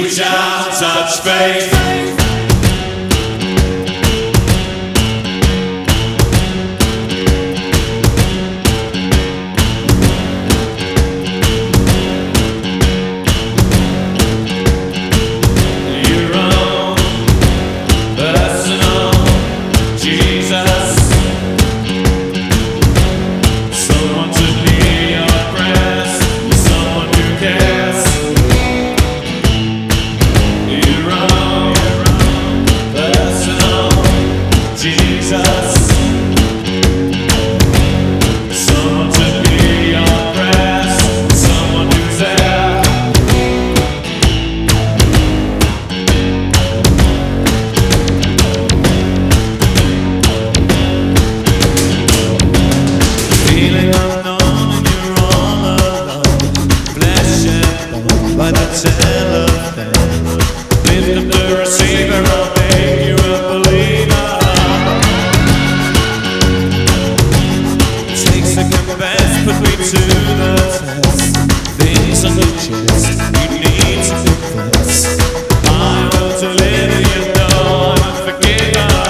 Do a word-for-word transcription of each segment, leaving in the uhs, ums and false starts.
Reach out, touch faith. By the telephone, lift up the receiver, I'll make you a believer. Take second best, put me to the test. Things on your chest, you need to confess. I will deliver, you know I'm a forgiver.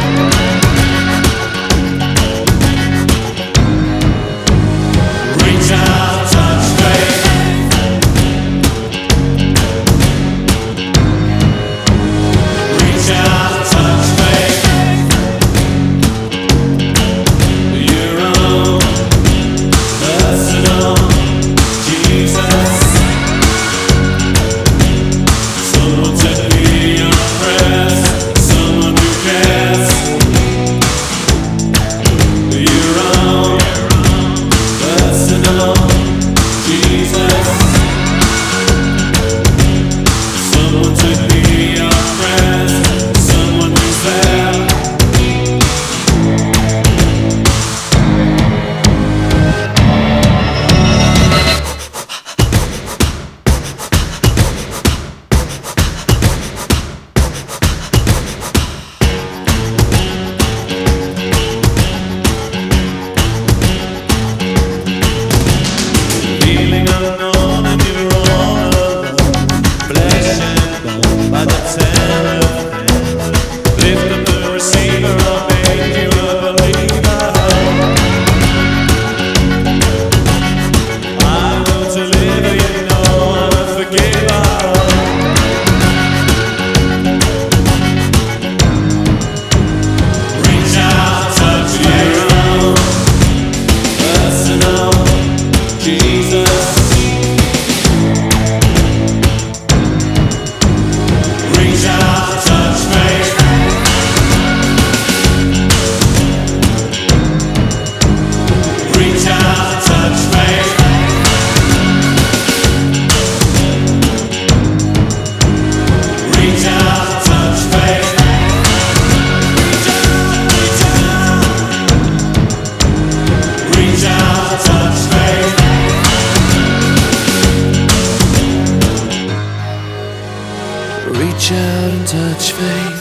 Reach out, touch faith. Reach out and touch faith.